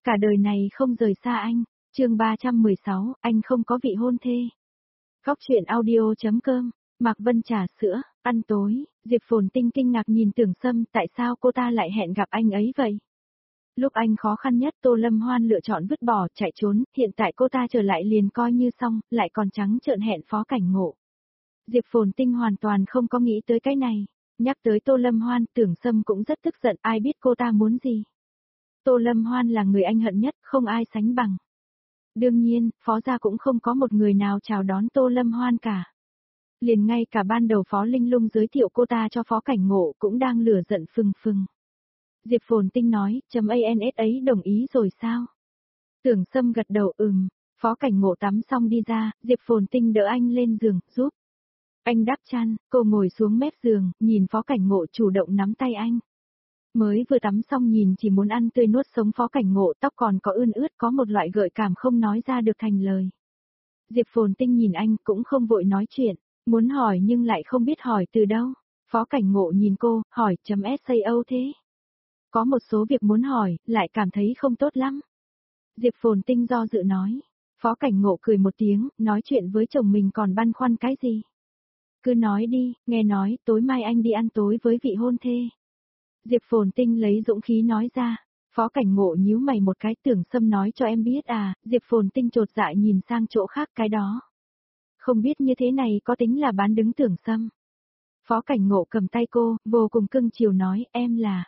Cả đời này không rời xa anh. Chương 316, anh không có vị hôn thê. Góc truyện audio.com. Mạc Vân trà sữa, ăn tối, Diệp Phồn Tinh kinh ngạc nhìn Tưởng Sâm, tại sao cô ta lại hẹn gặp anh ấy vậy? Lúc anh khó khăn nhất Tô Lâm Hoan lựa chọn vứt bỏ, chạy trốn, hiện tại cô ta trở lại liền coi như xong, lại còn trắng trợn hẹn Phó Cảnh Ngộ. Diệp Phồn Tinh hoàn toàn không có nghĩ tới cái này. Nhắc tới Tô Lâm Hoan, Tưởng Sâm cũng rất tức giận, ai biết cô ta muốn gì. Tô Lâm Hoan là người anh hận nhất, không ai sánh bằng. Đương nhiên, Phó gia cũng không có một người nào chào đón Tô Lâm Hoan cả. Liền ngay cả ban đầu Phó Linh Lung giới thiệu cô ta cho Phó Cảnh Ngộ cũng đang lửa giận phừng phừng. Diệp Phồn Tinh nói, .ans ấy đồng ý rồi sao? Tưởng Sâm gật đầu Phó Cảnh Ngộ tắm xong đi ra, Diệp Phồn Tinh đỡ anh lên giường, giúp. Anh đắp chăn, cô ngồi xuống mép giường, nhìn Phó Cảnh Ngộ chủ động nắm tay anh. Mới vừa tắm xong nhìn chỉ muốn ăn tươi nuốt sống Phó Cảnh Ngộ, tóc còn có ươn ướt, có một loại gợi cảm không nói ra được thành lời. Diệp Phồn Tinh nhìn anh cũng không vội nói chuyện, muốn hỏi nhưng lại không biết hỏi từ đâu. Phó Cảnh Ngộ nhìn cô, hỏi .sao thế? Có một số việc muốn hỏi, lại cảm thấy không tốt lắm. Diệp Phồn Tinh do dự nói. Phó Cảnh Ngộ cười một tiếng, nói chuyện với chồng mình còn băn khoăn cái gì? Cứ nói đi, nghe nói, tối mai anh đi ăn tối với vị hôn thê. Diệp Phồn Tinh lấy dũng khí nói ra. Phó Cảnh Ngộ nhíu mày một cái, Tưởng Sâm nói cho em biết à, Diệp Phồn Tinh chột dạ nhìn sang chỗ khác cái đó. Không biết như thế này có tính là bán đứng Tưởng Sâm. Phó Cảnh Ngộ cầm tay cô, vô cùng cưng chiều nói, em là...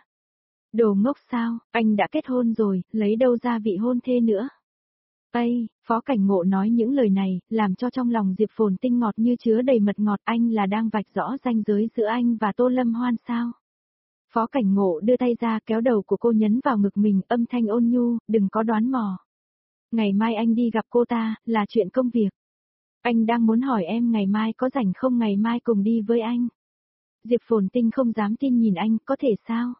Đồ ngốc sao, anh đã kết hôn rồi, lấy đâu ra vị hôn thê nữa. Ây, Phó Cảnh Ngộ nói những lời này, làm cho trong lòng Diệp Phồn Tinh ngọt như chứa đầy mật ngọt, anh là đang vạch rõ ranh giới giữa anh và Tô Lâm Hoan sao. Phó Cảnh Ngộ đưa tay ra kéo đầu của cô nhấn vào ngực mình, âm thanh ôn nhu, đừng có đoán mò. Ngày mai anh đi gặp cô ta, là chuyện công việc. Anh đang muốn hỏi em ngày mai có rảnh không, ngày mai cùng đi với anh. Diệp Phồn Tinh không dám tin nhìn anh, có thể sao?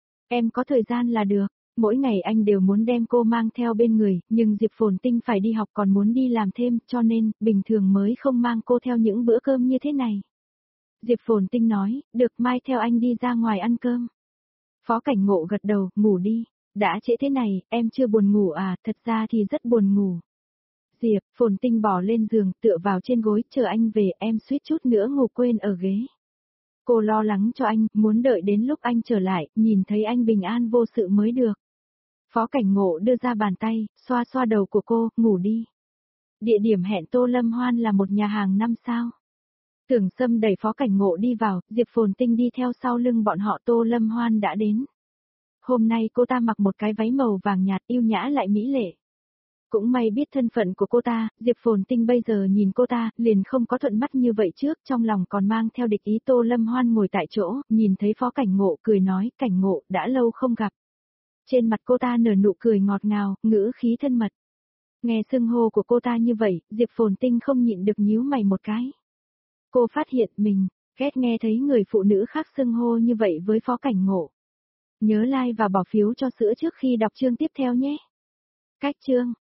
Em có thời gian là được, mỗi ngày anh đều muốn đem cô mang theo bên người, nhưng Diệp Phồn Tinh phải đi học còn muốn đi làm thêm, cho nên, bình thường mới không mang cô theo những bữa cơm như thế này. Diệp Phồn Tinh nói, được mai theo anh đi ra ngoài ăn cơm. Phó Cảnh Ngộ gật đầu, ngủ đi, đã trễ thế này, em chưa buồn ngủ à, thật ra thì rất buồn ngủ. Diệp Phồn Tinh bỏ lên giường, tựa vào trên gối, chờ anh về, em suýt chút nữa ngủ quên ở ghế. Cô lo lắng cho anh, muốn đợi đến lúc anh trở lại, nhìn thấy anh bình an vô sự mới được. Phó Cảnh Ngộ đưa ra bàn tay, xoa xoa đầu của cô, ngủ đi. Địa điểm hẹn Tô Lâm Hoan là một nhà hàng 5 sao. Tưởng Sâm đẩy Phó Cảnh Ngộ đi vào, Diệp Phồn Tinh đi theo sau lưng bọn họ. Tô Lâm Hoan đã đến. Hôm nay cô ta mặc một cái váy màu vàng nhạt, yêu nhã lại mỹ lệ. Cũng may biết thân phận của cô ta, Diệp Phồn Tinh bây giờ nhìn cô ta, liền không có thuận mắt như vậy trước, trong lòng còn mang theo địch ý. Tô Lâm Hoan ngồi tại chỗ, nhìn thấy Phó Cảnh Ngộ, cười nói, Cảnh Ngộ, đã lâu không gặp. Trên mặt cô ta nở nụ cười ngọt ngào, ngữ khí thân mật. Nghe xưng hô của cô ta như vậy, Diệp Phồn Tinh không nhịn được nhíu mày một cái. Cô phát hiện mình, ghét nghe thấy người phụ nữ khác xưng hô như vậy với Phó Cảnh Ngộ. Nhớ like và bỏ phiếu cho sữa trước khi đọc chương tiếp theo nhé. Cách chương.